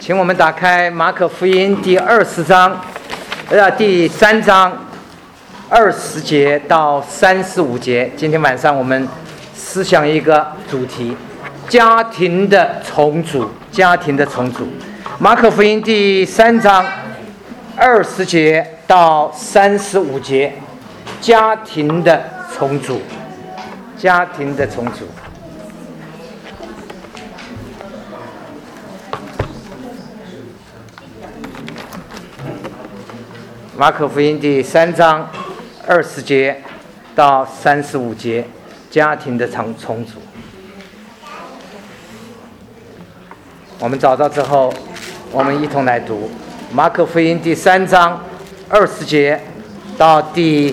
请我们打开马可福音第20章，第3章20节到35节。今天晚上我们思想一个主题：家庭的重组。家庭的重组。马可福音第3章20节到35节，家庭的重组。家庭的重组。马可福音第3章20节到35节，家庭的重组。我们找到之后，我们一同来读马可福音第3章20节到第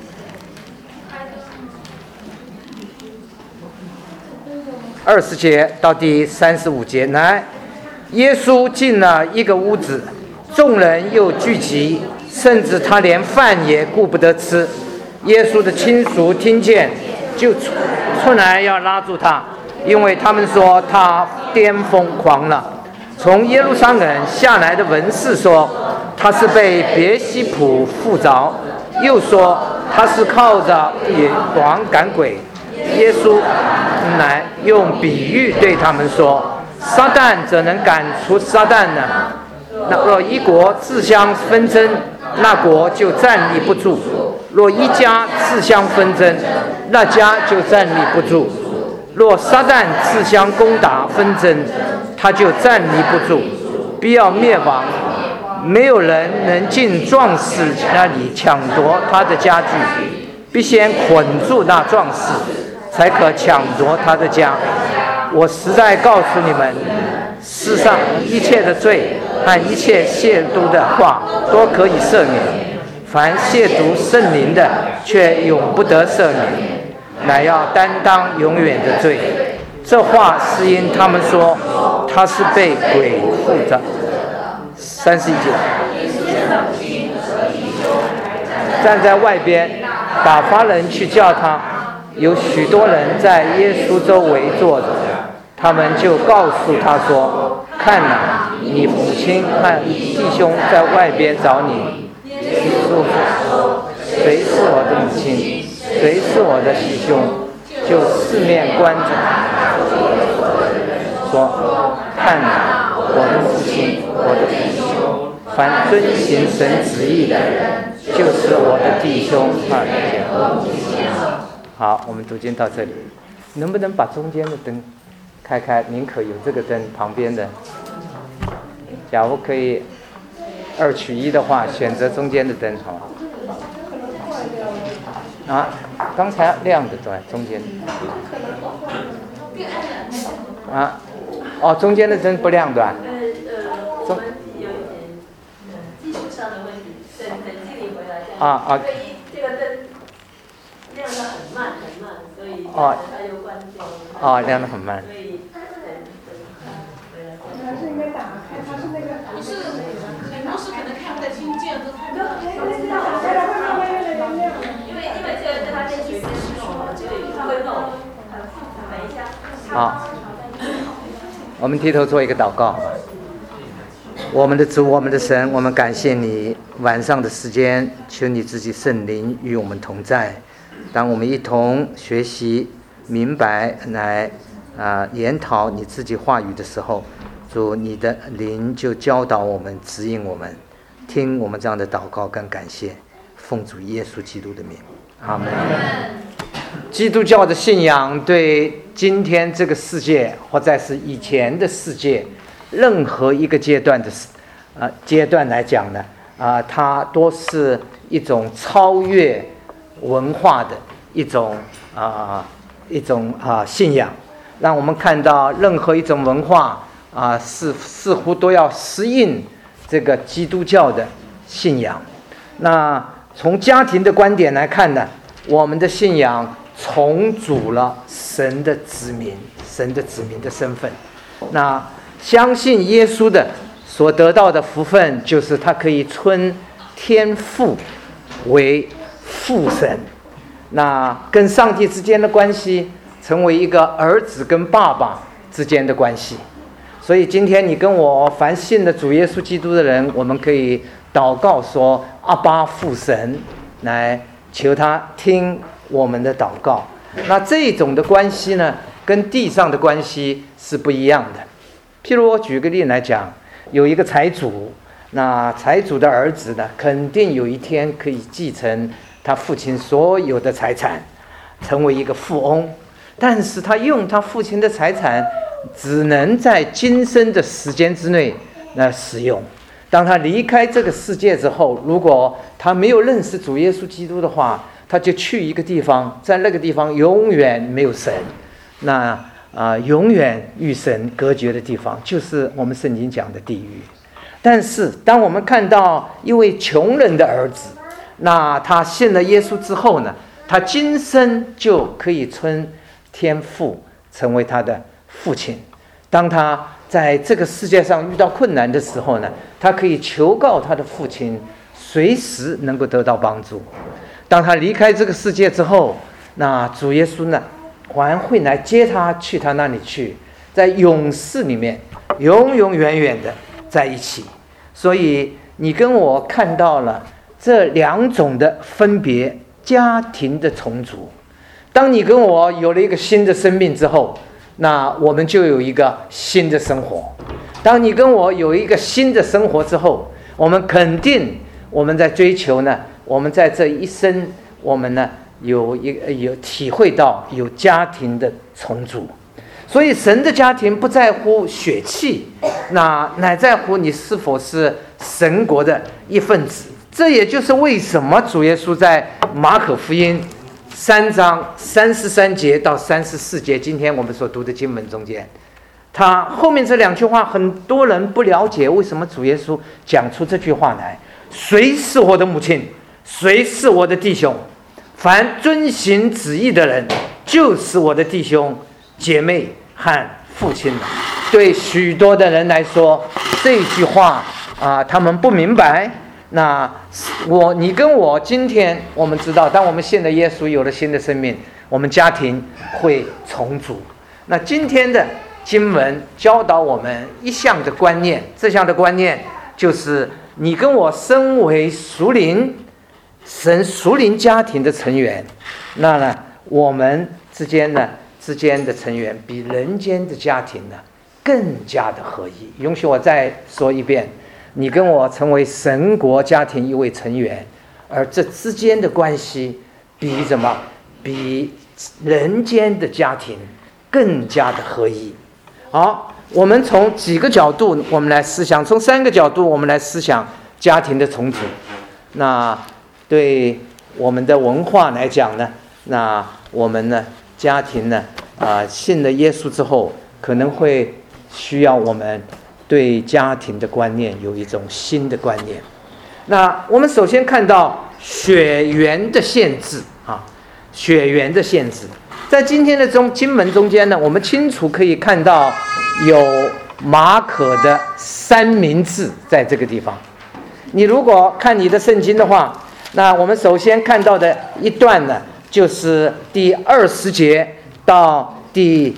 20节到第35节。来，耶稣进了一个屋子，众人又聚集，甚至他连饭也顾不得吃。耶稣的亲属听见，就出来要拉住他，因为他们说他癫疯狂了。从耶路撒冷下来的文士说他是被别西卜附着，又说他是靠着野王赶鬼。耶稣来用比喻对他们说：撒旦怎能赶出撒旦呢？那若一国自相纷争，那国就站立不住；若一家自相纷争，那家就站立不住。若撒旦自相攻打纷争，他就站立不住，必要灭亡。没有人能进壮士那里抢夺他的家具，必先捆住那壮士，才可抢夺他的家。我实在告诉你们，世上一切的罪和一切亵渎的话都可以赦免，凡亵渎圣灵的却永不得赦免，乃要担当永远的罪。这话是因他们说他是被鬼附着。31节，站在外边，打发人去叫他。有许多人在耶稣周围坐着，他们就告诉他说：看哪，你父亲和弟兄在外边找你。耶稣说：谁是我的母亲，谁是我的弟兄？就四面观着，说：看哪，我的父亲，我的弟兄，凡遵行神旨意的人，就是我的弟兄和姐妹。好，我们读经到这里。能不能把中间的灯开开？宁可有这个灯，旁边的，假如可以2取1的话，选择中间的灯好吗？啊，刚才亮的对，中间啊，哦，中间的灯不亮对吧？ 我们有一点技术上的问题，等经理回来这样。 啊， 因为这个灯亮得很慢，所以它又关掉了。 哦，亮得很慢。 所以等他回来。 还是应该打开，它是那个。 不是，很多是可能看不太清，这样都看不到。 打开了会慢慢越来越亮。 因为这个跟它电器是说，所以会漏。等一下。 好，我们低头做一个祷告好吧。我们的主，我们的神，我们感谢你晚上的时间，求你自己圣灵与我们同在。当我们一同学习明白来研讨你自己话语的时候，主你的灵就教导我们，指引我们，听我们这样的祷告跟感谢，奉主耶稣基督的名，阿们。基督教的信仰对今天这个世界，或者是以前的世界，任何一个阶段来讲呢，它都是一种超越文化的一种信仰，让我们看到任何一种文化似乎都要适应这个基督教的信仰。那从家庭的观点来看呢，我们的信仰重组了神的子民的身份。那相信耶稣的所得到的福分，就是他可以称天父为父神，那跟上帝之间的关系成为一个儿子跟爸爸之间的关系。 所以今天你跟我凡信的主耶稣基督的人，我们可以祷告说：阿爸父神，来求他听我们的祷告。那这种的关系呢，跟地上的关系是不一样的。譬如我举个例来讲，有一个财主，那财主的儿子呢，肯定有一天可以继承他父亲所有的财产，成为一个富翁。但是他用他父亲的财产，只能在今生的时间之内来使用。当他离开这个世界之后，如果他没有认识主耶稣基督的话，他就去一个地方，在那个地方永远没有神，那永远与神隔绝的地方，就是我们圣经讲的地狱。但是当我们看到一位穷人的儿子，那他信了耶稣之后呢，他今生就可以称天父成为他的父亲。当他在这个世界上遇到困难的时候呢，他可以求告他的父亲，随时能够得到帮助。当他离开这个世界之后，那主耶稣呢，还会来接他去他那里去，在永世里面永永远远的在一起。所以你跟我看到了这两种的分别，家庭的重组。当你跟我有了一个新的生命之后，那我们就有一个新的生活。当你跟我有一个新的生活之后，我们肯定我们在追求呢，我们在这一生，我们呢有体会到有家庭的重组。所以神的家庭不在乎血气，那乃在乎你是否是神国的一份子。这也就是为什么主耶稣在马可福音3章33节到34节，今天我们所读的经文中间，他后面这两句话很多人不了解，为什么主耶稣讲出这句话来：谁是我的母亲，谁是我的弟兄，凡遵行旨意的人，就是我的弟兄姐妹和父亲了。对许多的人来说，这句话他们不明白。那你跟我今天我们知道，当我们信了耶稣，有了新的生命，我们家庭会重组。那今天的经文教导我们一项的观念，这项的观念就是你跟我身为神属灵家庭的成员，那呢我们之间的成员比人间的家庭呢更加的合一。允许我再说一遍，你跟我成为神国家庭一位成员，而这之间的关系比什么？比人间的家庭更加的合一。好，我们从几个角度我们来思想，从3个角度我们来思想家庭的重组。那对我们的文化来讲呢，那我们呢家庭呢信了耶稣之后，可能会需要我们对家庭的观念有一种新的观念。那我们首先看到血缘的限制血缘的限制，在今天的经文中间呢，我们清楚可以看到有马可的3明治在这个地方。你如果看你的圣经的话，那我们首先看到的一段呢，就是第20节到第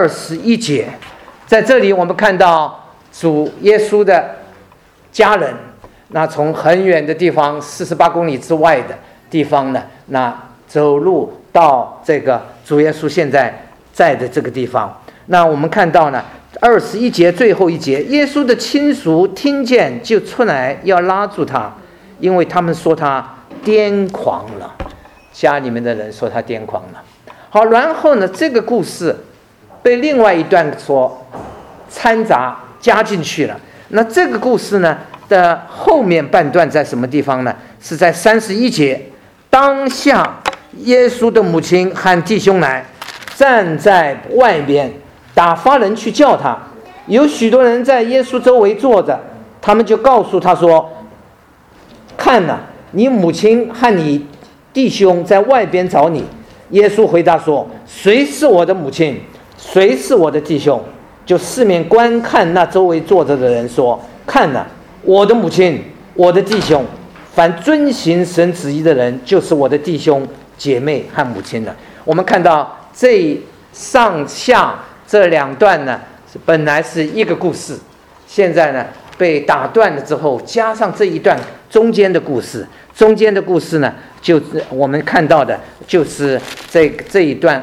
21节。在这里我们看到主耶稣的家人，那从很远的地方48公里之外的地方呢，那走路到这个主耶稣现在在的这个地方。那我们看到呢21节最后一节，耶稣的亲属听见就出来要拉住他，因为他们说他癫狂了。家里面的人说他癫狂了。好，然后呢这个故事被另外一段所掺杂加进去了。那这个故事呢的后面半段在什么地方呢？是在31节，当下耶稣的母亲和弟兄来，站在外边，打发人去叫他。有许多人在耶稣周围坐着，他们就告诉他说：看哪，你母亲和你弟兄在外边找你。耶稣回答说：谁是我的母亲，谁是我的弟兄？就四面观看那周围坐着的人说：看哪，我的母亲，我的弟兄，凡遵行神旨意的人，就是我的弟兄姐妹和母亲了。我们看到这上下这2段呢， 本来是一个故事，现在呢被打断了之后，加上这一段中间的故事。中间的故事呢，就是我们看到的，就是这一段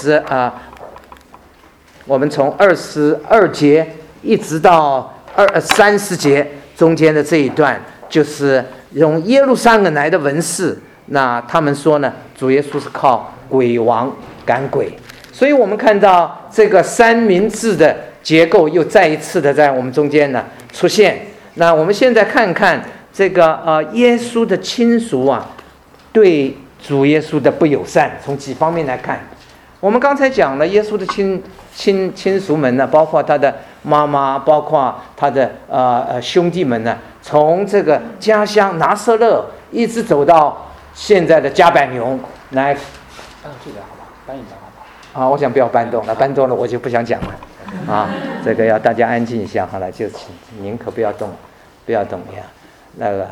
我们从22节一直到30节中间的这一段，就是用耶路撒冷来的文士，那他们说呢，主耶稣是靠鬼王赶鬼，所以我们看到这个三明治的结构又再一次的在我们中间呢出现。那我们现在看看这个耶稣的亲属啊，对主耶稣的不友善，从几方面来看。我们刚才讲了耶稣的亲属们呢，包括他的妈妈，包括他的兄弟们呢，从这个家乡拿撒勒一直走到现在的加百农来。这个好吧，搬一张好不好？我想不要搬动了，搬动了我就不想讲了这个要大家安静一下好了，就宁可不要动呀。那个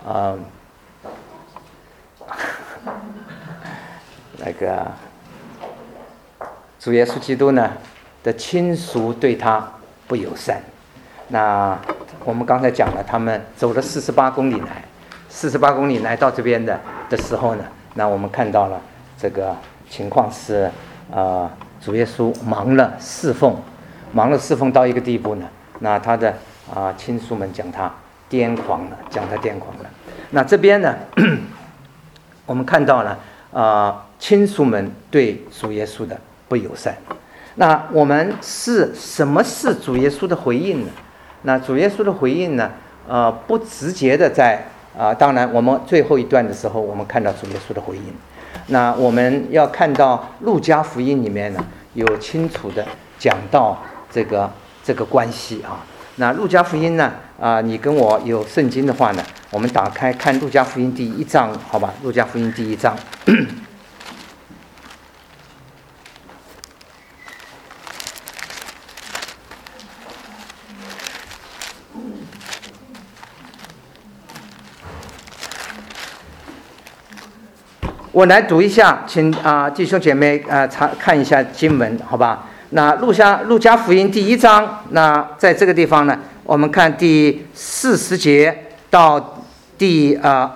那个主耶稣基督呢的亲属对他不友善。那我们刚才讲了，他们走了48公里来到这边的时候呢，那我们看到了这个情况是主耶稣忙了侍奉到一个地步呢，那他的亲属们讲他癫狂了。那这边呢我们看到了亲属们对主耶稣的不友善。那我们什么是主耶稣的回应呢？那主耶稣的回应呢不直接的在当然我们最后一段的时候我们看到主耶稣的回应。那我们要看到路加福音里面呢有清楚的讲到这个关系那路加福音呢你跟我有圣经的话呢，我们打开看路加福音第1章，好吧？路加福音第1章。我来读一下，请弟兄姐妹看一下经文，好吧？那路加福音第1章，那在这个地方呢，我们看第40节到第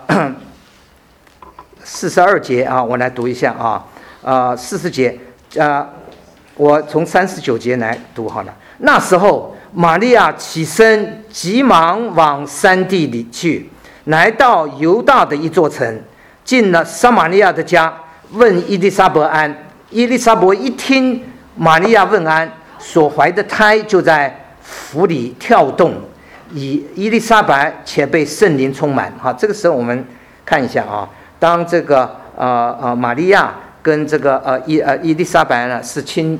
42节我来读一下40节我从39节来读好了。那时候，玛利亚起身，急忙往山地里去，来到犹大的一座城。进了撒玛利亚的家，问伊丽莎白安。伊丽莎白一听玛利亚问安，所怀的胎就在腹里跳动，伊丽莎白且被圣灵充满。这个时候我们看一下当这个玛利亚跟这个伊丽莎白呢是亲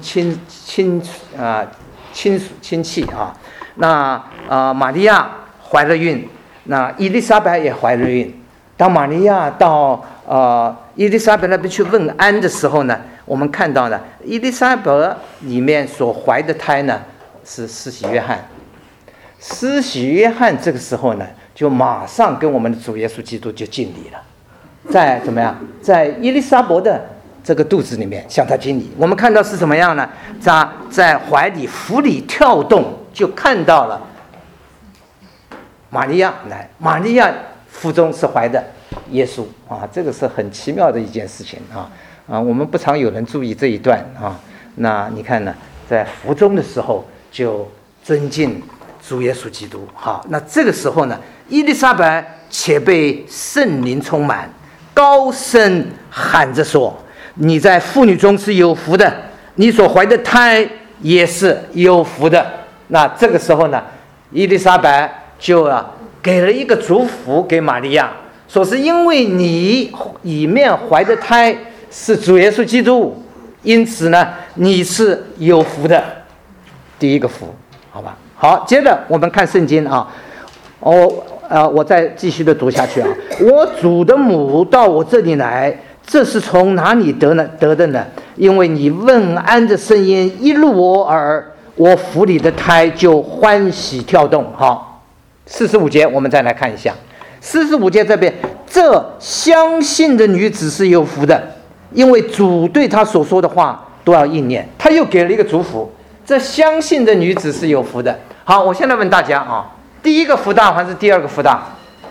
戚那玛利亚怀了孕，那伊丽莎白也怀了孕。当玛利亚到伊丽莎白那边去问安的时候呢，我们看到呢，伊丽莎白里面所怀的胎呢是施洗约翰。施洗约翰这个时候呢，就马上跟我们的主耶稣基督就敬礼了，在伊丽莎白的这个肚子里面向他敬礼。我们看到是怎么样呢？在怀里腹里跳动，就看到了玛利亚来，玛利亚腹中是怀的耶稣这个是很奇妙的一件事情我们不常有人注意这一段那你看呢，在腹中的时候就尊敬主耶稣基督那这个时候呢，伊丽莎白且被圣灵充满，高声喊着说：你在妇女中是有福的，你所怀的胎也是有福的。那这个时候呢，伊丽莎白就给了一个祝福给玛利亚，说是因为你里面怀的胎是主耶稣基督，因此呢你是有福的。第一个福，好吧？好，接着我们看圣经我再继续的读下去我主的母到我这里来，这是从哪里得的呢？因为你问安的声音一入我耳，我腹里的胎就欢喜跳动。好，45节我们再来看一下。45节这边，这相信的女子是有福的，因为主对她所说的话都要应验。他又给了一个祝福， 这相信的女子是有福的。好，我现在问大家啊，第一个福大还是第二个福大？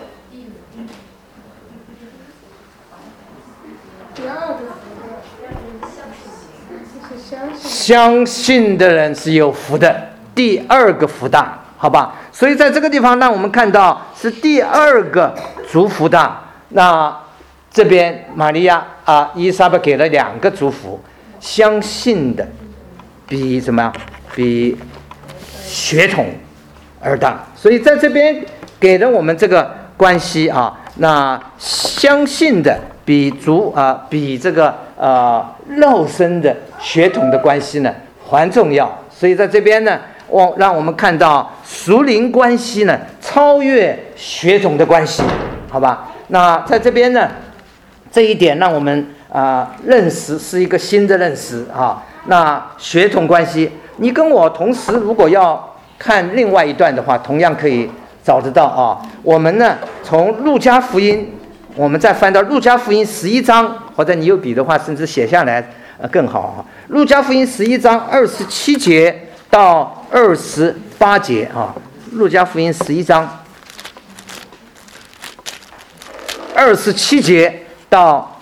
相信的人是有福的，第二个福大，好吧？所以在这个地方让我们看到是第二个祝福大。那这边玛利亚伊莎贝给了2个祝福，相信的比什么？比血统而大。所以在这边给了我们这个关系啊，那相信的比这个肉身的血统的关系呢还重要。所以在这边呢，让我们看到属灵关系呢超越血统的关系，好吧？那在这边呢，这一点让我们认识是一个新的认识啊。那血统关系，你跟我同时如果要看另外一段的话，同样可以找得到啊。我们呢从路加福音，我们再翻到路加福音11章，或者你有笔的话甚至写下来更好啊。路加福音11章27节到28节啊，路加福音11章27节到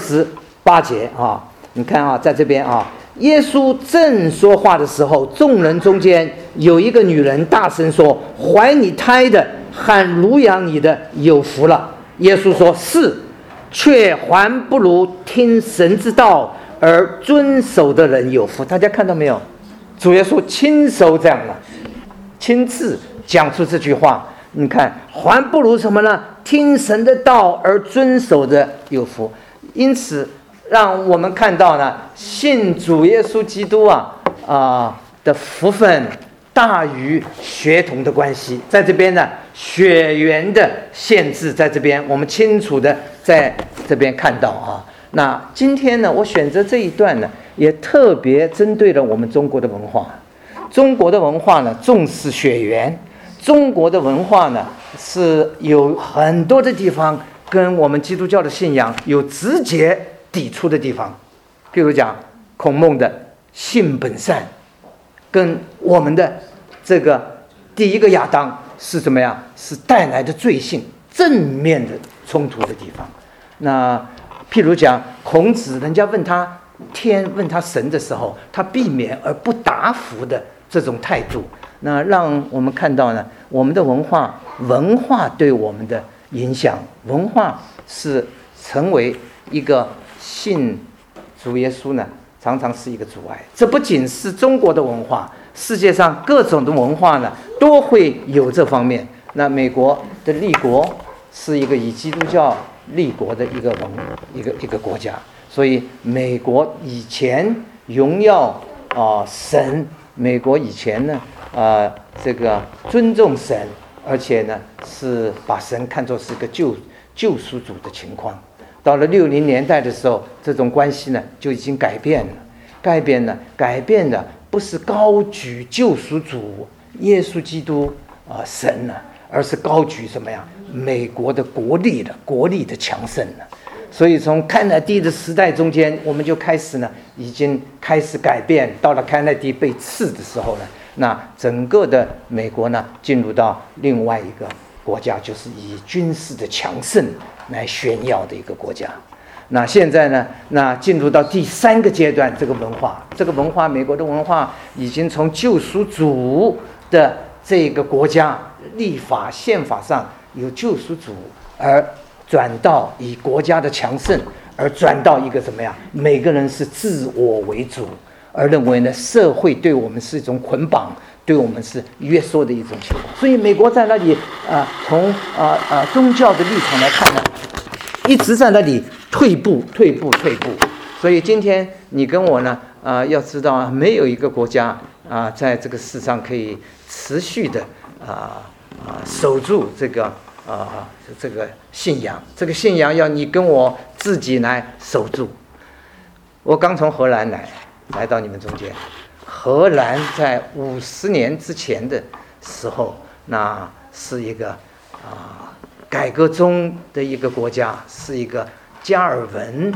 28节啊，你看啊，在这边啊，耶稣正说话的时候，众人中间有一个女人大声说：“怀你胎的和乳养你的有福了。”耶稣说：“是，却还不如听神之道而遵守的人有福。”大家看到没有？主耶稣亲手这样的，亲自讲出这句话。你看，还不如什么呢？听神的道而遵守的有福。因此让我们看到呢，信主耶稣基督的福分大于血统的关系。在这边呢，血缘的限制在这边我们清楚的在这边看到啊。那今天呢，我选择这一段呢，也特别针对了我们中国的文化。中国的文化呢，重视血缘。中国的文化呢，是有很多的地方跟我们基督教的信仰有直接抵触的地方。譬如讲孔孟的性本善，跟我们的这个第一个亚当是怎么样？是带来的罪性正面的冲突的地方。那譬如讲孔子，人家问他天问他神的时候，他避免而不答复的这种态度，那让我们看到呢，我们的文化对我们的影响，文化是成为一个信主耶稣呢，常常是一个阻碍。这不仅是中国的文化，世界上各种的文化呢，都会有这方面。那美国的立国是一个以基督教立国的一个国家，所以美国以前荣耀神，美国以前呢这个尊重神，而且呢是把神看作是个救赎主的情况。到了60年代的时候，这种关系呢就已经改变了。改变的不是高举救赎主耶稣基督神了，而是高举什么呀？美国的国力的强盛了。所以从甘乃迪的时代中间，我们就开始呢，已经开始改变。到了甘乃迪被刺的时候呢，那整个的美国呢，进入到另外一个国家，就是以军事的强盛来炫耀的一个国家。那现在呢，那进入到第3个阶段，这个文化，美国的文化已经从救赎主的这个国家立法宪法上有救赎主，而转到以国家的强盛，而转到一个怎么样？每个人是自我为主，而认为呢，社会对我们是一种捆绑，对我们是约束的一种情况。所以美国在那里从宗教的立场来看呢，一直在那里退步。所以今天你跟我呢要知道没有一个国家在这个世上可以持续的守住这个信仰。这个信仰要你跟我自己来守住。我刚从荷兰来到你们中间。荷兰在50年之前的时候，那是一个改革中的一个国家，是一个加尔文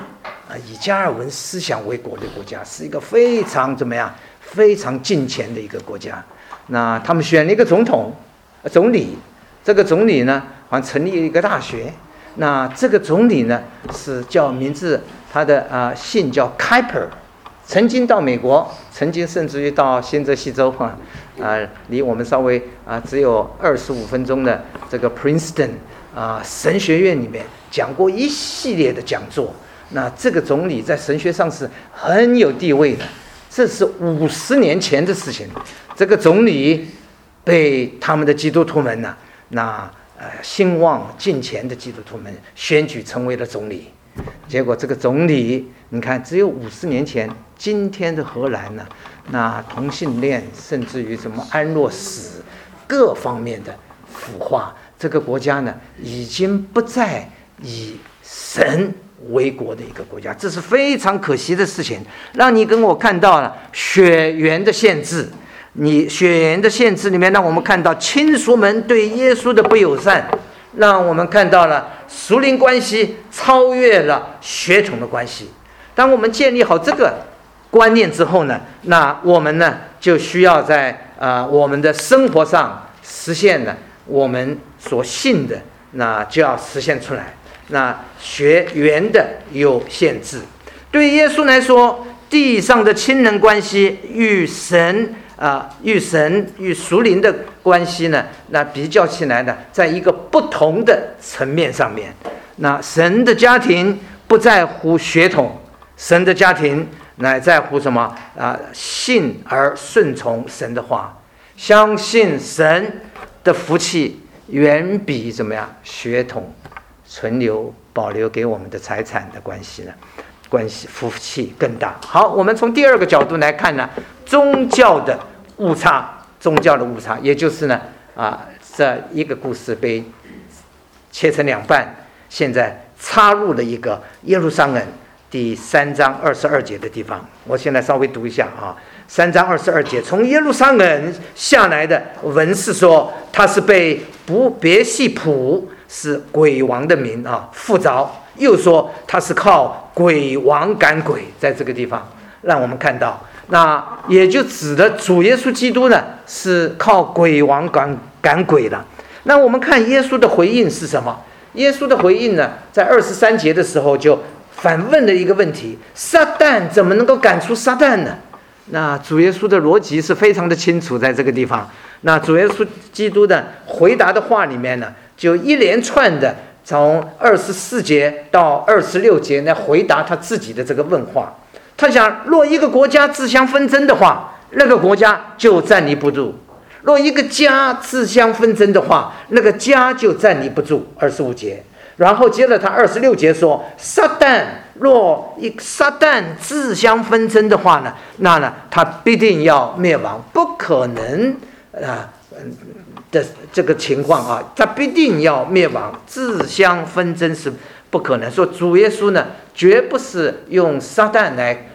以加尔文思想为国的国家，是一个非常怎么样，非常近前的一个国家。那他们选了一个总理，这个总理呢，好像成立了一个大学。那这个总理呢，是叫名字，他的姓叫 Kuyper， 曾经到美国，曾经甚至于到新泽西州离我们稍微只有25分钟的这个 Princeton 神学院里面讲过一系列的讲座。那这个总理在神学上是很有地位的，这是50年前的事情。这个总理被他们的基督徒们兴旺近前的基督徒们选举成为了总理。结果这个总理，你看，只有50年前，今天的荷兰呢，那同性恋甚至于什么安乐死各方面的腐化，这个国家呢已经不再以神为国的一个国家，这是非常可惜的事情。让你跟我看到了血缘的限制，你血缘的限制里面，让我们看到亲属们对耶稣的不友善，让我们看到了属灵关系超越了血统的关系。当我们建立好这个观念之后呢，那我们呢就需要在我们的生活上实现了我们所信的，那就要实现出来。那血缘的有限制，对耶稣来说，地上的亲人关系与神与属灵的关系呢，那比较起来呢，在一个不同的层面上面。那神的家庭不在乎血统，神的家庭乃在乎什么信而顺从神的话，相信神的福气远比怎么样血统存留保留给我们的财产的关系福气更大。好，我们从第二个角度来看呢，宗教的误差，也就是呢这一个故事被切成两半，现在插入了一个耶路撒冷第3章22节的地方。我现在稍微读一下3章22节，从耶路撒冷下来的文士说，他是被别西卜，是鬼王的名附着，又说他是靠鬼王赶鬼。在这个地方让我们看到，那也就指的主耶稣基督呢是靠鬼王赶鬼的。那我们看耶稣的回应是什么？耶稣的回应呢，在23节的时候就反问了一个问题：撒旦怎么能够赶出撒旦呢？那主耶稣的逻辑是非常的清楚，在这个地方，那主耶稣基督的回答的话里面呢，就一连串的从24节到26节来回答他自己的这个问话。他想，若一个国家自相纷争的话，那个国家就站立不住；若一个家自相纷争的话，那个家就站立不住。25节，然后接着他26节说，若撒旦自相纷争的话呢，那呢他必定要灭亡，不可能的这个情况他必定要灭亡，自相纷争是不可能。说主耶稣呢，绝不是用撒旦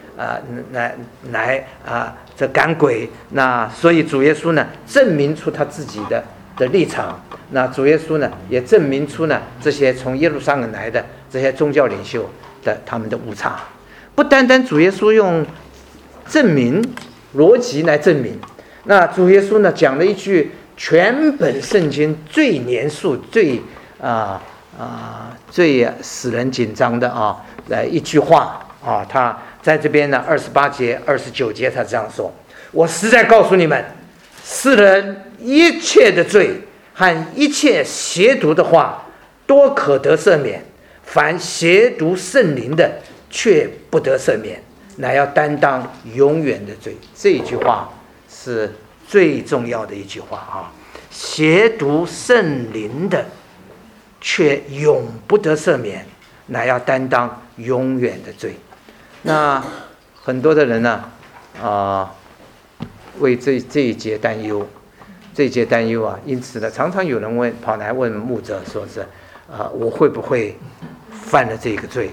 来这赶鬼。那所以主耶稣呢，证明出他自己的立场。那主耶稣呢，也证明出呢这些从耶路撒冷来的这些宗教领袖的他们的误差。不单单主耶稣用证明逻辑来证明，那主耶稣呢讲了一句全本圣经最严肃、最使人紧张的一句话他在这边呢28节、29节他这样说：我实在告诉你们，世人一切的罪和一切邪毒的话，多可得赦免；凡邪毒圣灵的，却不得赦免，乃要担当永远的罪。这一句话是最重要的一句话邪毒圣灵的，却永不得赦免，乃要担当永远的罪。那很多的人呢为这一节担忧，因此呢，常常有人跑来问牧者，说是我会不会犯了这个罪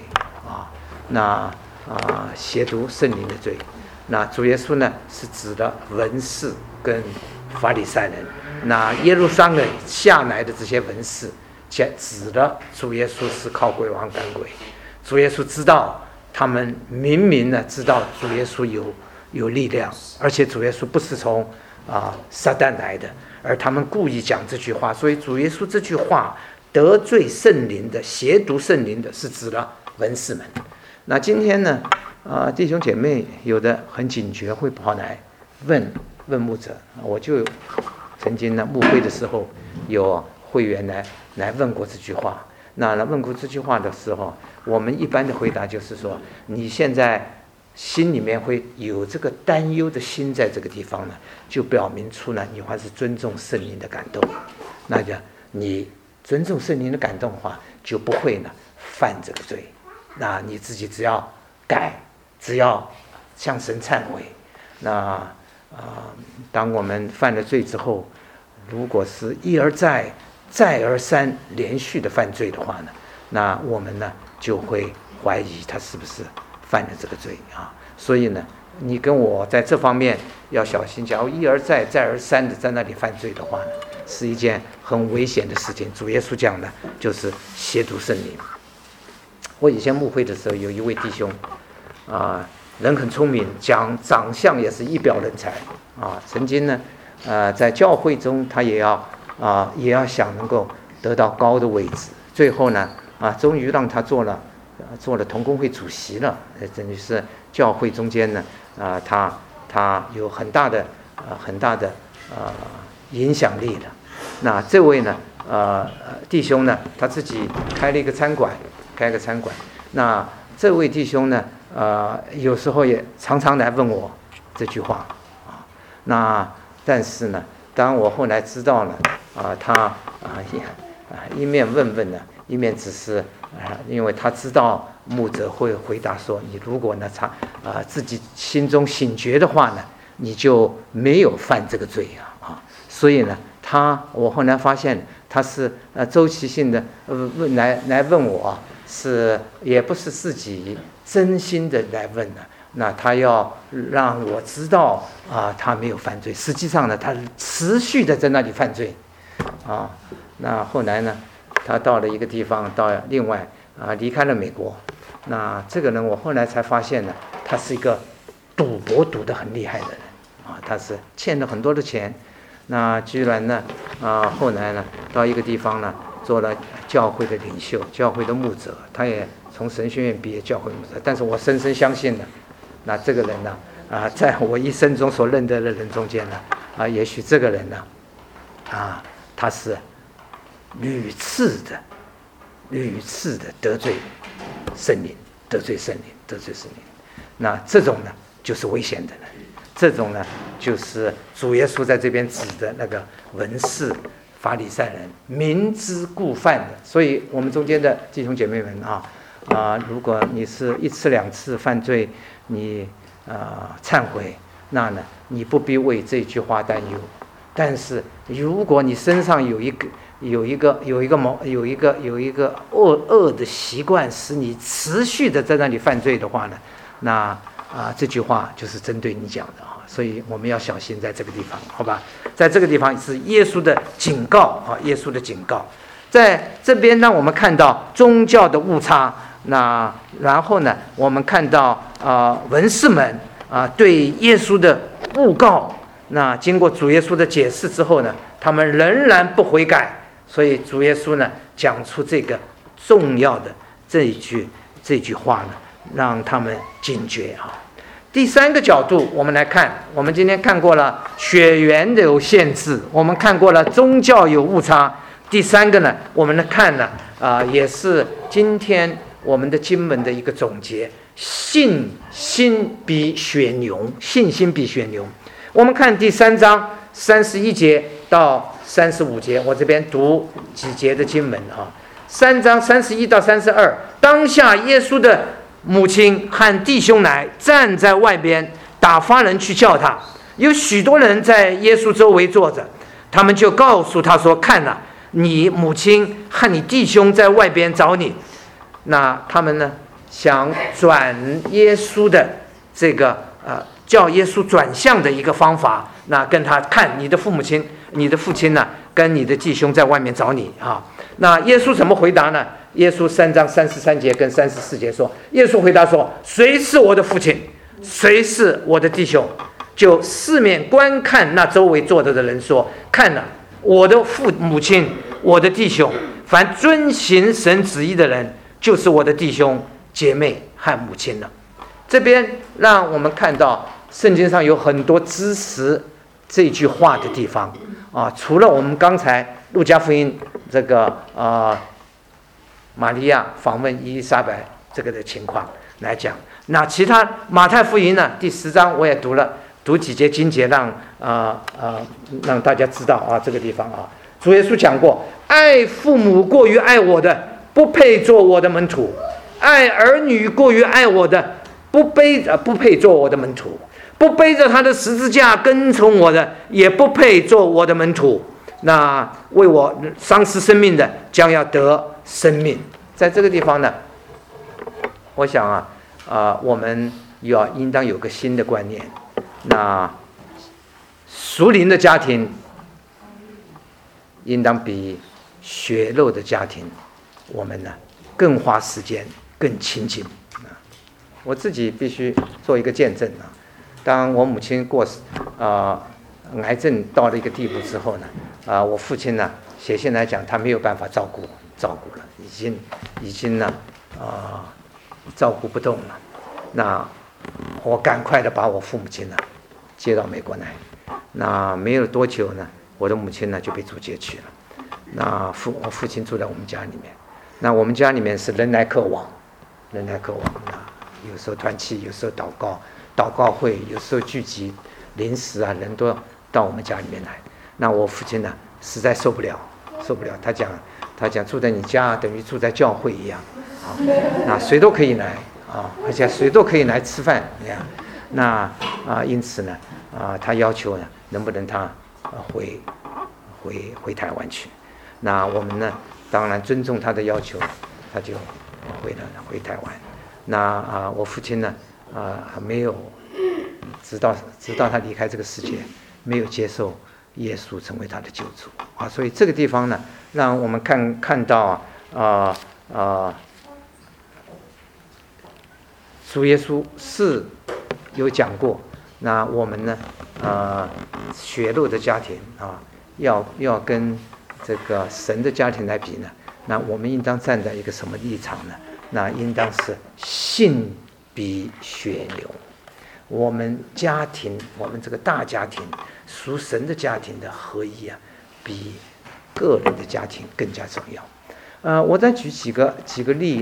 邪毒圣灵的罪。那主耶稣呢是指的文士跟法利赛人，那耶路撒冷下来的这些文士，指的主耶稣是靠鬼王赶鬼。主耶稣知道他们明明呢知道主耶稣有力量，而且主耶稣不是从撒旦来的，而他们故意讲这句话，所以主耶稣这句话得罪圣灵的、亵渎圣灵的，是指了文士们。那今天呢，弟兄姐妹有的很警觉，会跑来问牧者。我就曾经呢牧会的时候，有会员来问过这句话。那问过这句话的时候，我们一般的回答就是说，你现在心里面会有这个担忧的心在这个地方呢，就表明出呢你还是尊重圣灵的感动。那就你尊重圣灵的感动的话，就不会呢犯这个罪。那你自己只要改，只要向神忏悔。那当我们犯了罪之后，如果是一而再再而三连续的犯罪的话呢，那我们呢就会怀疑他是不是犯了这个罪啊。所以呢，你跟我在这方面要小心。假如一而再再而三的在那里犯罪的话呢，是一件很危险的事情。主耶稣讲的就是亵渎圣灵。我以前牧会的时候，有一位弟兄人很聪明，长相也是一表人才曾经呢在教会中他也要想能够得到高的位置，最后呢终于让他做了同工会主席了，等于是教会中间呢他有很大的影响力的。那这位呢弟兄呢，他自己开个餐馆。那这位弟兄呢有时候也常常来问我这句话那但是呢，当我后来知道了他一面问呢，一面只是因为他知道牧者会回答说，你如果呢自己心中醒觉的话呢，你就没有犯这个罪所以呢我后来发现他是周期性的来问我也不是自己真心的来问的。那他要让我知道他没有犯罪，实际上呢他持续的在那里犯罪那后来呢他到了一个地方，到另外离开了美国。那这个人我后来才发现呢，他是一个赌博赌得很厉害的人他是欠了很多的钱。那居然呢后来呢到一个地方呢做了教会的领袖，教会的牧者，他也从神学院毕业，教会牧者。但是我深深相信呢，那这个人呢在我一生中所认得的人中间呢也许这个人呢他是屡次的得罪圣灵。那这种呢就是危险的人，这种呢就是主耶稣在这边指的那个文士法利赛人，明知故犯的。所以我们中间的弟兄姐妹们如果你是1次2次犯罪，你忏悔，那呢你不必为这句话担忧。但是如果你身上有一个恶的习惯，使你持续的在那里犯罪的话呢，那这句话就是针对你讲的所以我们要小心在这个地方，好吧？在这个地方是耶稣的警告耶稣的警告。在这边让我们看到宗教的误差，那然后呢我们看到文士们对耶稣的诬告。那经过主耶稣的解释之后呢，他们仍然不悔改，所以主耶稣呢讲出这个重要的这句话呢，让他们警觉第三个角度我们来看，我们今天看过了血缘的有限制，我们看过了宗教有误差。第三个呢，我们来看呢也是今天我们的经文的一个总结，信心比血牛。我们看第3章31节到35节，我这边读几节的经文3章31到32。当下耶稣的母亲和弟兄来，站在外边，打发人去叫他。有许多人在耶稣周围坐着，他们就告诉他说，看了，你母亲和你弟兄在外边找你。那他们呢想转耶稣的这个叫耶稣转向的一个方法，那跟他看，你的父亲呢跟你的弟兄在外面找你那耶稣怎么回答呢？ 耶稣3章33节跟34节说，耶稣回答说：谁是我的父亲，谁是我的弟兄？就四面观看那周围坐着的人说，看了我的母亲，我的弟兄，凡遵行神旨意的人，就是我的弟兄姐妹和母亲了。这边让我们看到圣经上有很多支持这句话的地方啊，除了我们刚才路加福音这个玛利亚访问伊丽莎白这个的情况来讲，那其他马太福音呢第10章我也读几节经节让大家知道啊，这个地方啊，主耶稣讲过，爱父母过于爱我的，不配做我的门徒；爱儿女过于爱我的，不配做我的门徒；不背着他的十字架跟从我的，也不配做我的门徒。那为我丧失生命的，将要得生命。在这个地方呢，我想我们应当有个新的观念。那属灵的家庭应当比血肉的家庭，我们呢更花时间，更亲近。我自己必须做一个见证啊。当我母亲过世，癌症到了一个地步之后呢，我父亲呢写信来讲，他没有办法照顾了，已经呢照顾不动了。那我赶快的把我父母亲呢接到美国来。那没有多久呢，我的母亲呢就被主接去了。那我父亲住在我们家里面。那我们家里面是人来客往。那有时候团契，有时候祷告会，有时候聚集临时人都到我们家里面来。那我父亲呢实在受不了，他讲住在你家等于住在教会一样那谁都可以来而且谁都可以来吃饭那因此呢他要求呢能不能他回台湾去。那我们呢当然尊重他的要求，他就回台湾。那我父亲呢没有直到他离开这个世界，没有接受耶稣成为他的救主所以这个地方呢让我们看到主耶稣是有讲过，那我们呢血肉的家庭要跟这个神的家庭来比呢，那我们应当站在一个什么立场呢？那应当是信比血流。我们家庭，我们这个大家庭，属神的家庭的合一比个人的家庭更加重要。我再举几个例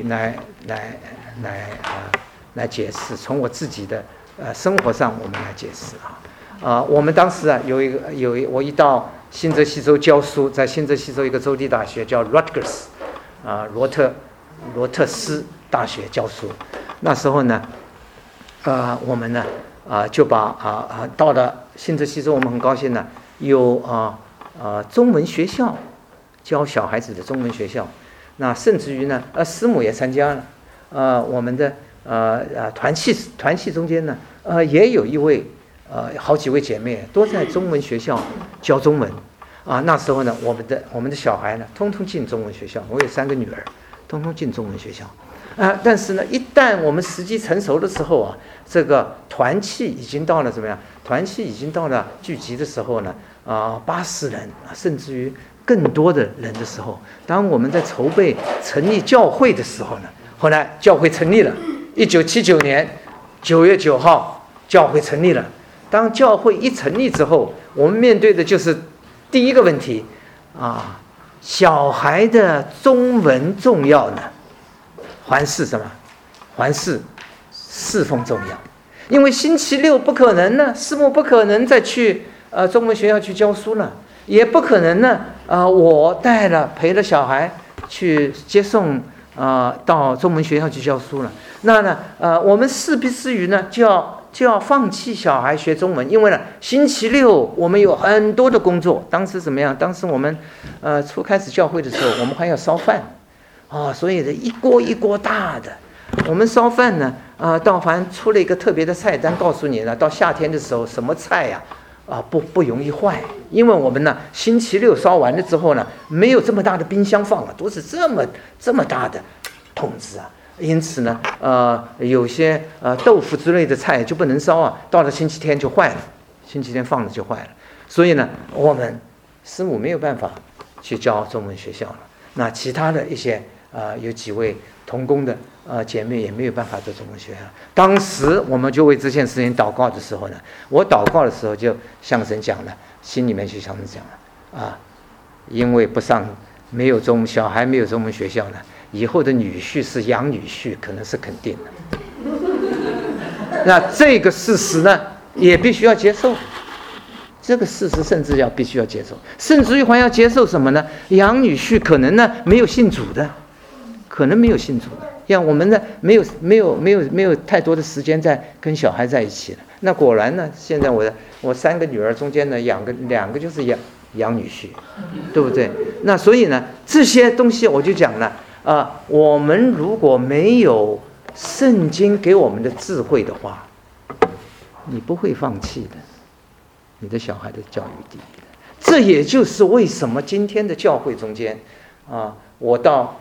来解释，从我自己的生活上我们来解释我们当时我一到新泽西州教书，在新泽西州一个州立大学叫 Rutgers 罗特斯大学教书。那时候呢我们呢就把到了新泽西州，我们很高兴呢有中文学校，教小孩子的中文学校。那甚至于呢师母也参加了。我们的团契中间呢也有好几位姐妹都在中文学校教中文那时候呢我们的小孩呢通通进中文学校，我有3个女儿，通通进中文学校但是呢一旦我们时机成熟的时候这个团契已经到了怎么样？团契已经到了聚集的时候呢80人甚至于更多的人的时候，当我们在筹备成立教会的时候呢，后来教会成立了，1979年9月9号教会成立了。当教会一成立之后，我们面对的就是第一个问题小孩的中文重要呢，还是什么？还是侍奉重要？因为星期六不可能呢，师母不可能再去中文学校去教书了，也不可能呢我陪了小孩去接送到中文学校去教书了。那呢我们势必至于呢就要放弃小孩学中文，因为呢星期六我们有很多的工作。当时怎么样？当时我们初开始教会的时候，我们还要烧饭所以一锅一锅大的。我们烧饭呢反正出了一个特别的菜单，告诉你呢到夏天的时候什么菜不容易坏，因为我们呢星期六烧完了之后呢，没有这么大的冰箱放都是这么大的桶子啊，因此呢有些豆腐之类的菜就不能烧到了星期天就坏了，星期天放了就坏了，所以呢我们师母没有办法去教中文学校了，那其他的一些有几位同工的姐妹也没有办法做中文学校。当时我们就为这件事情祷告的时候呢，我祷告的时候就向神讲了，心里面就向神讲了因为没有小孩没有中文学校呢，以后的女婿是养女婿，可能是肯定的。那这个事实呢，也必须要接受。这个事实甚至必须要接受，甚至于还要接受什么呢？养女婿可能呢没有信主的，可能没有信主的。像我们呢，没有太多的时间在跟小孩在一起了。那果然呢，现在我3个女儿中间呢，两个就是养女婿，对不对？那所以呢，这些东西我就讲了我们如果没有圣经给我们的智慧的话，你不会放弃的，你的小孩的教育第一的。这也就是为什么今天的教会中间我到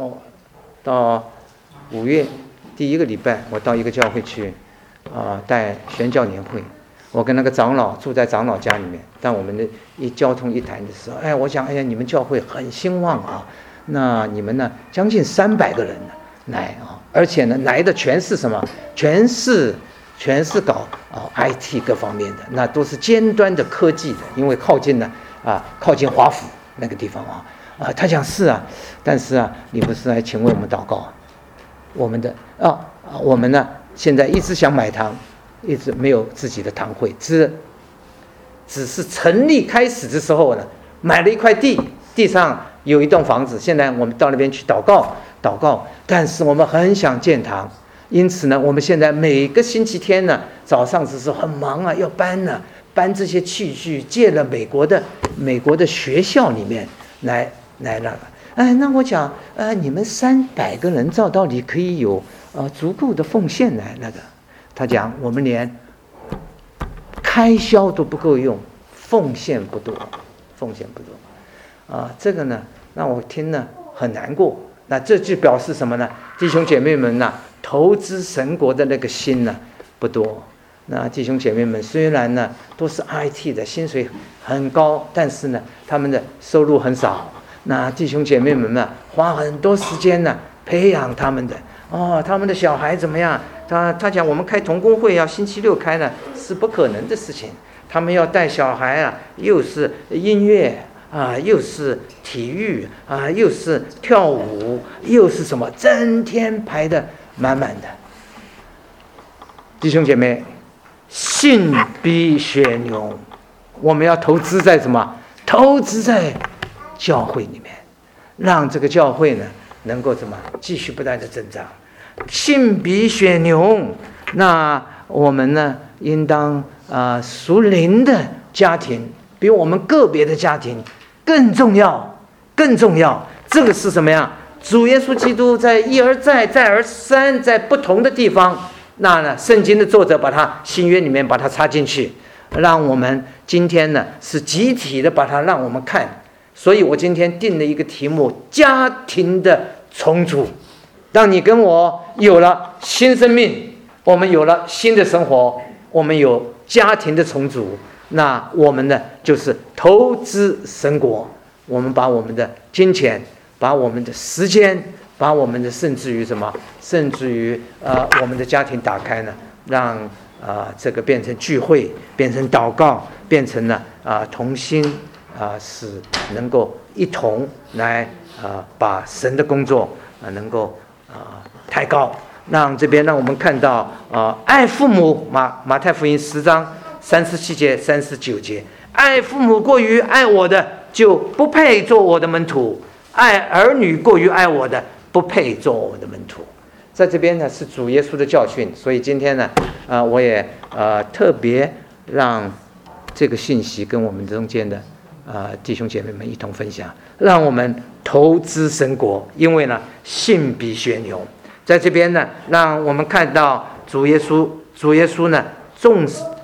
5月第1个礼拜，我到一个教会去带宣教年会。我跟那个长老住在长老家里面，但我们的交通一谈的时候，我想，你们教会很兴旺那你们呢将近300个人来而且呢来的全是什么？全是搞IT 各方面的，那都是尖端的科技的，因为靠近华府那个地方他讲是但是你不是来请为我们祷告？我们呢现在一直想买堂，一直没有自己的堂会，只是成立开始的时候呢，买了一块地，地上有一栋房子，现在我们到那边去祷告，但是我们很想建堂，因此呢，我们现在每个星期天呢早上的时候很忙要搬这些器具，借了美国的学校里面来那个。那我讲你们300个人照道理可以有足够的奉献来那个。他讲我们连开销都不够用，奉献不多这个呢让我听了很难过。那这就表示什么呢？弟兄姐妹们投资神国的那个心不多。那弟兄姐妹们虽然呢都是 IT 的，薪水很高，但是呢他们的收入很少。那弟兄姐妹们花很多时间培养他们的他们的小孩怎么样？他讲我们开同工会星期六开是不可能的事情。他们要带小孩又是音乐又是体育又是跳舞，又是什么，整天排得满满的。弟兄姐妹，信比血牛，我们要投资在什么？投资在教会里面，让这个教会呢能够怎么继续不断的增长。信比血牛，那我们呢应当属灵的家庭比我们个别的家庭更重要。这个是什么呀？主耶稣基督在一而再再而三在不同的地方，那呢圣经的作者把它新约里面把它插进去，让我们今天呢是集体的把它让我们看。所以我今天定了一个题目：家庭的重组。让你跟我有了新生命，我们有了新的生活，我们有家庭的重组，那我们呢就是投资神国。我们把我们的金钱，把我们的时间，把我们的甚至于我们的家庭打开呢，让这个变成聚会，变成祷告，变成了同心是能够一同来把神的工作能够抬高。让我们看到爱父母，马太福音10章37节39节，爱父母过于爱我的，就不配做我的门徒；爱儿女过于爱我的，不配做我的门徒。在这边呢是主耶稣的教训，所以今天呢我也特别让这个信息跟我们中间的弟兄姐妹们一同分享，让我们投资神国。因为呢信比血牛，在这边呢让我们看到主耶稣呢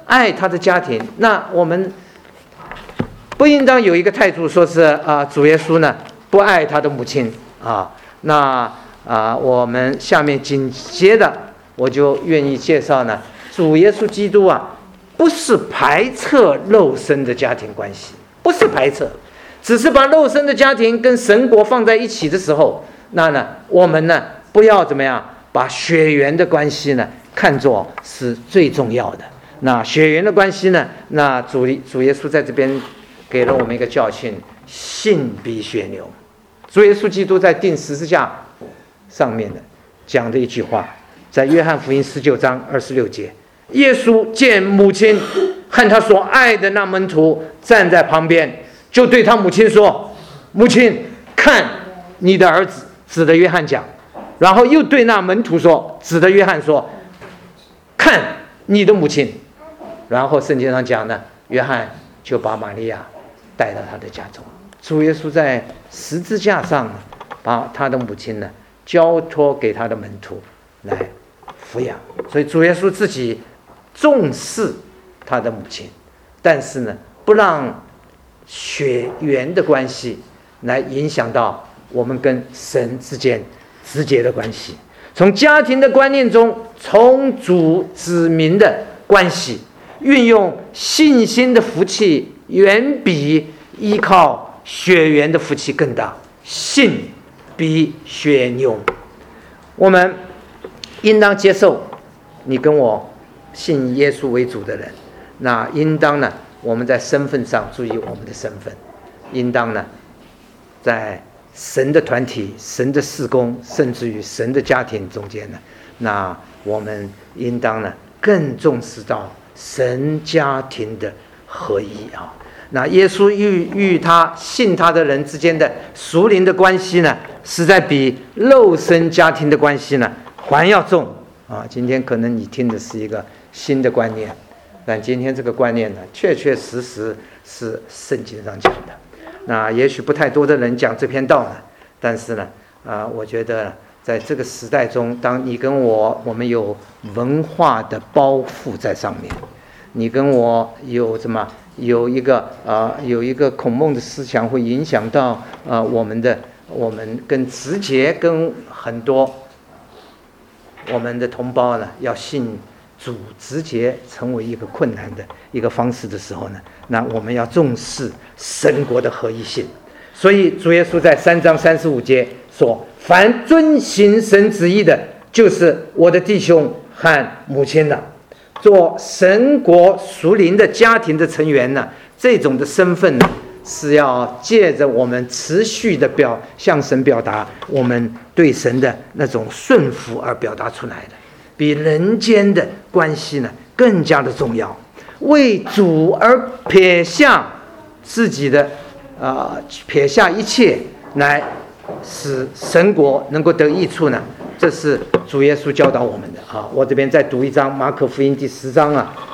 爱他的家庭。那我们不应当有一个态度说是主耶稣呢不爱他的母亲啊。那我们下面紧接着我就愿意介绍呢，主耶稣基督不是排斥肉身的家庭关系，不是排斥，只是把肉身的家庭跟神国放在一起的时候，那呢我们呢不要怎么样把血缘的关系呢看作是最重要的。那血缘的关系呢，那主耶稣在这边给了我们一个教训，信比血牛。主耶稣基督在钉十字架上面的讲的一句话，在约翰福音19章26节，耶稣见母亲和他所爱的那门徒站在旁边，就对他母亲说，母亲，看你的儿子，指着约翰讲，然后又对那门徒说，指着约翰说，看你的母亲。然后圣经上讲呢，约翰就把玛利亚带到他的家中。主耶稣在十字架上把他的母亲呢交托给他的门徒来抚养，所以主耶稣自己重视他的母亲，但是呢不让血缘的关系来影响到我们跟神之间直接的关系。从家庭的观念中，从主子民的关系，运用信心的福气远比依靠血缘的福气更大，信比血牛。我们应当接受你跟我信耶稣为主的人，那应当呢我们在身份上注意我们的身份，应当呢在神的团体、神的事工，甚至于神的家庭中间呢，那我们应当呢更重视到神家庭的合一啊。那耶稣与他信他的人之间的属灵的关系呢，实在比肉身家庭的关系呢还要重啊。今天可能你听的是一个新的观念，但今天这个观念呢，确确实实是圣经上讲的。那也许不太多的人讲这篇道呢，但是呢，我觉得在这个时代中，当你跟我们有文化的包袱在上面，你跟我有什么？有一个孔孟的思想会影响到我们跟直接跟很多我们的同胞呢要信主直接成为一个困难的一个方式的时候呢，那我们要重视神国的合一性。所以主耶稣在3章35节说，凡遵行神旨意的，就是我的弟兄和母亲了。做神国属灵的家庭的成员呢，这种的身份呢，是要借着我们持续的向神表达我们对神的那种顺服而表达出来的，比人间的关系呢更加的重要。为主而撇下自己的撇下一切来使神国能够得益处呢，这是主耶稣教导我们的啊。我这边再读一章马可福音第10章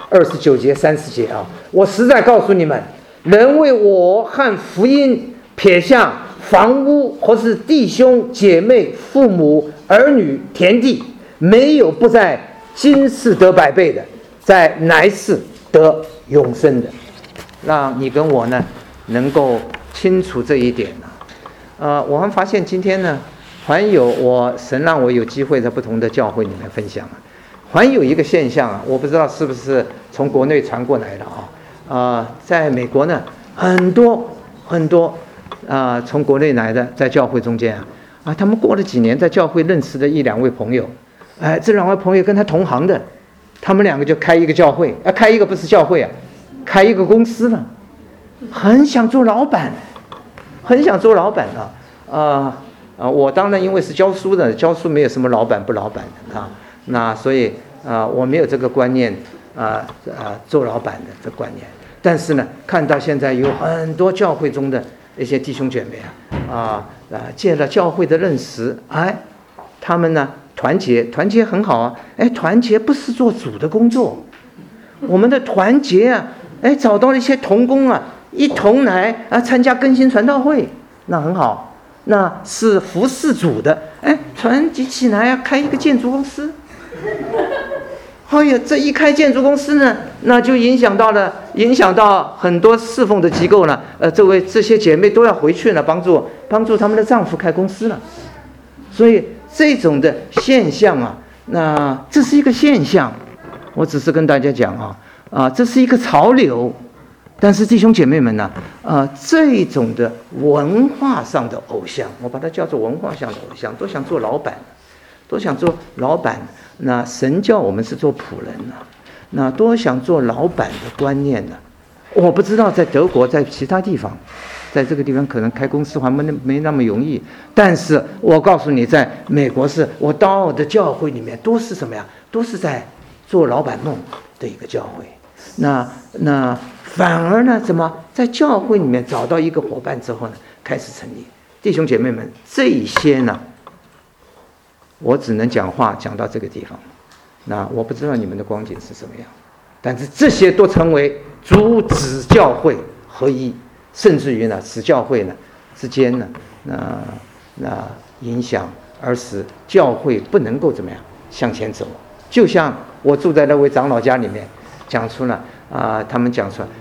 29节30节啊。我实在告诉你们，人为我和福音撇下房屋或是弟兄姐妹父母儿女田地，没有不在今世得100倍的，在来世得永生的。让你跟我呢能够清楚这一点呢。我们发现今天呢，还有神让我有机会在不同的教会里面分享还有一个现象我不知道是不是从国内传过来的在美国呢，很多从国内来的，在教会中间他们过了几年在教会认识的1、2位朋友，这2位朋友跟他同行的，他们2个就开一个教会，开一个不是教会开一个公司了，很想做老板我当然因为是教书的，教书没有什么老板不老板的那所以我没有这个观念做老板的这观念。但是呢，看到现在有很多教会中的一些弟兄姐妹借了教会的认识，他们呢团结很好团结不是做主的工作，我们的团结找到了一些同工一同来参加更新传道会，那很好，那是服侍主的，团结起来开一个建筑公司， 哎呀，这一开建筑公司呢，那就影响到很多侍奉的机构了。这些姐妹都要回去了，帮助他们的丈夫开公司了。所以这种的现象啊，那这是一个现象，我只是跟大家讲这是一个潮流。但是弟兄姐妹们呢，这种的文化上的偶像，我把它叫做文化上的偶像，都想做老板。那神叫我们是做仆人那多想做老板的观念呢。我不知道在德国，在其他地方，在这个地方可能开公司还没那么容易。但是我告诉你，在美国我到的教会里面都是什么呀？都是在做老板梦的一个教会。那反而呢，在教会里面找到一个伙伴之后呢，开始成立。弟兄姐妹们，这一些呢，我只能讲到这个地方。那我不知道你们的光景是什么样，但是这些都成为主子教会合一，甚至于呢，使教会呢之间呢，那影响，而使教会不能够怎么样向前走。就像我住在那位长老家里面，讲出了他们讲出来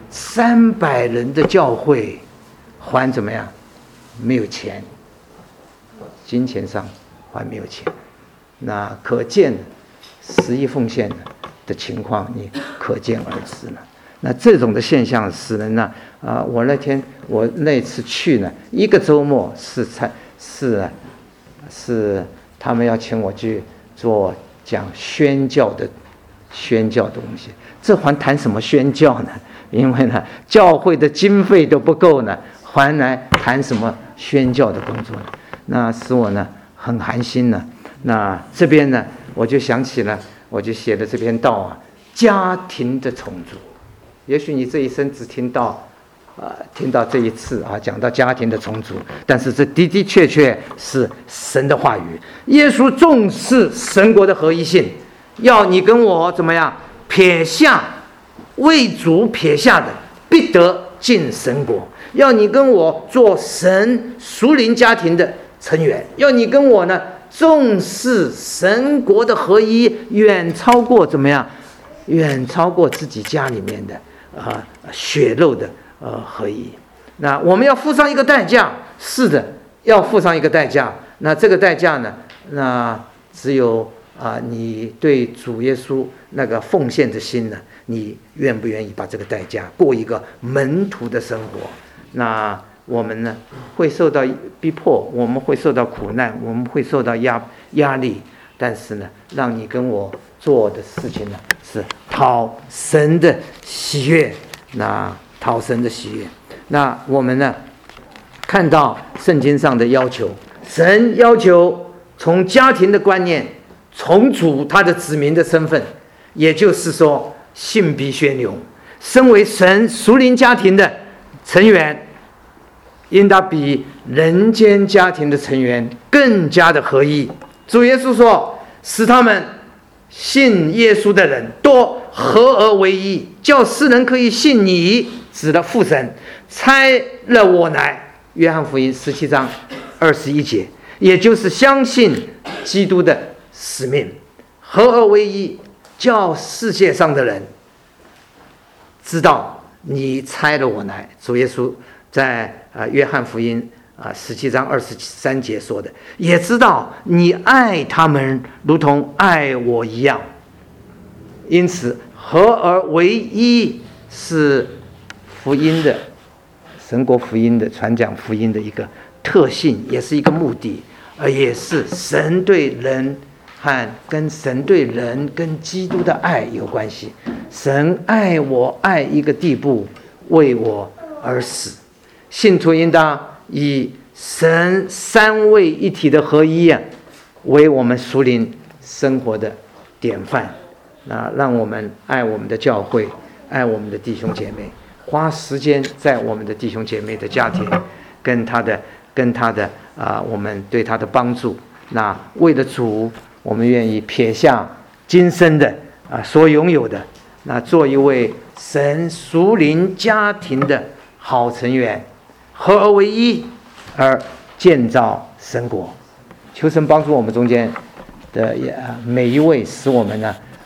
300人的教会还怎么样？没有钱，金钱上还没有钱。那可见十一奉献的情况，你可见而知了。那这种的现象使人呢，我那次去呢，一个周末是他们要请我去讲宣教的东西。这还谈什么宣教呢？因为呢，教会的经费都不够呢，还来谈什么宣教的工作呢？那使我呢很寒心呢。那这边呢，我就想起了，我就写了这篇道家庭的重组。也许你这一生只听到这一次讲到家庭的重组，但是这的的确确是神的话语。耶稣重视神国的合一性，要你跟我怎么样？撇下为主撇下的，必得进神国。要你跟我做神属灵家庭的成员，要你跟我呢重视神国的合一，远超过怎么样？远超过自己家里面的血肉的合一。那我们要付上一个代价，是的，要付上一个代价。那这个代价呢？那只有你对主耶稣那个奉献的心呢，你愿不愿意把这个代价过一个门徒的生活？那我们呢会受到逼迫，我们会受到苦难，我们会受到压力，但是呢，让你跟我做的事情呢是讨神的喜悦。那讨神的喜悦，那我们呢看到圣经上的要求，神要求从家庭的观念重组他的子民的身份，也就是说信必宣流，身为神属灵家庭的成员，应当比人间家庭的成员更加的合一。主耶稣说，使他们信耶稣的人都合而为一，叫世人可以信你，指的父神差了我来。约翰福音17章21节，也就是相信基督的使命，合而为一，叫世界上的人知道你差了我来。主耶稣在约翰福音17章23节说的，也知道你爱他们如同爱我一样。因此合而为一是福音的神国福音的传讲福音的一个特性，也是一个目的，而也是神对人和跟神对人跟基督的爱有关系。神爱我爱一个地步，为我而死。信徒应当以神三位一体的合一为我们属灵生活的典范。那让我们爱我们的教会，爱我们的弟兄姐妹，花时间在我们的弟兄姐妹的家庭，跟他的我们对他的帮助。那为了主，我们愿意撇下今生的所拥有的，那做一位神属灵家庭的好成员，合而为一，而建造神国。求神帮助我们中间的每一位，使我们呢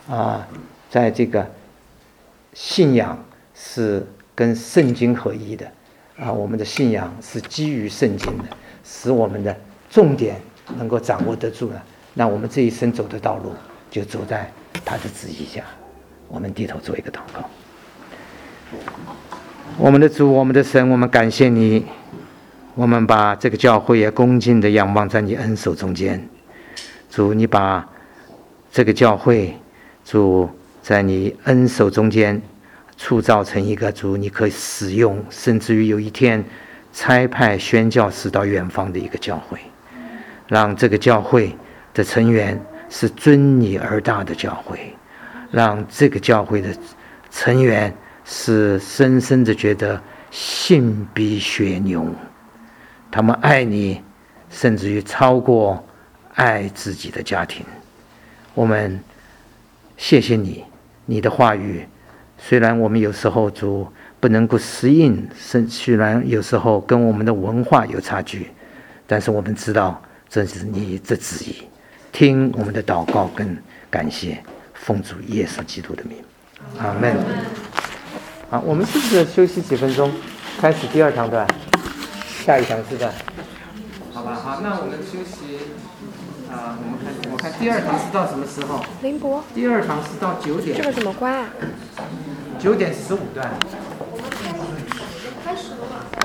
在这个信仰是跟圣经合一的我们的信仰是基于圣经的，使我们的重点能够掌握得住了，那我们这一生走的道路就走在他的旨意下。我们低头做一个祷告。我们的主，我们的神，我们感谢你，我们把这个教会也恭敬的仰望在你恩手中间。主，你把这个教会，主在你恩手中间塑造成一个主你可以使用，甚至于有一天差派宣教士到远方的一个教会，让这个教会的成员是尊你而大的教会，让这个教会的成员是深深的觉得信比血牛，他们爱你甚至于超过爱自己的家庭。我们谢谢你，你的话语虽然我们有时候主不能够适应，虽然有时候跟我们的文化有差距，但是我们知道这是你的旨意。听我们的祷告跟感谢，奉主耶稣基督的名，阿们。好，我们是不是休息几分钟，开始第二堂段，下一堂是的，好吧？好，那我们休息。我看第二堂是到什么时候？ 林博， 第二堂是到9点。 这个怎么关啊？ 9点15段。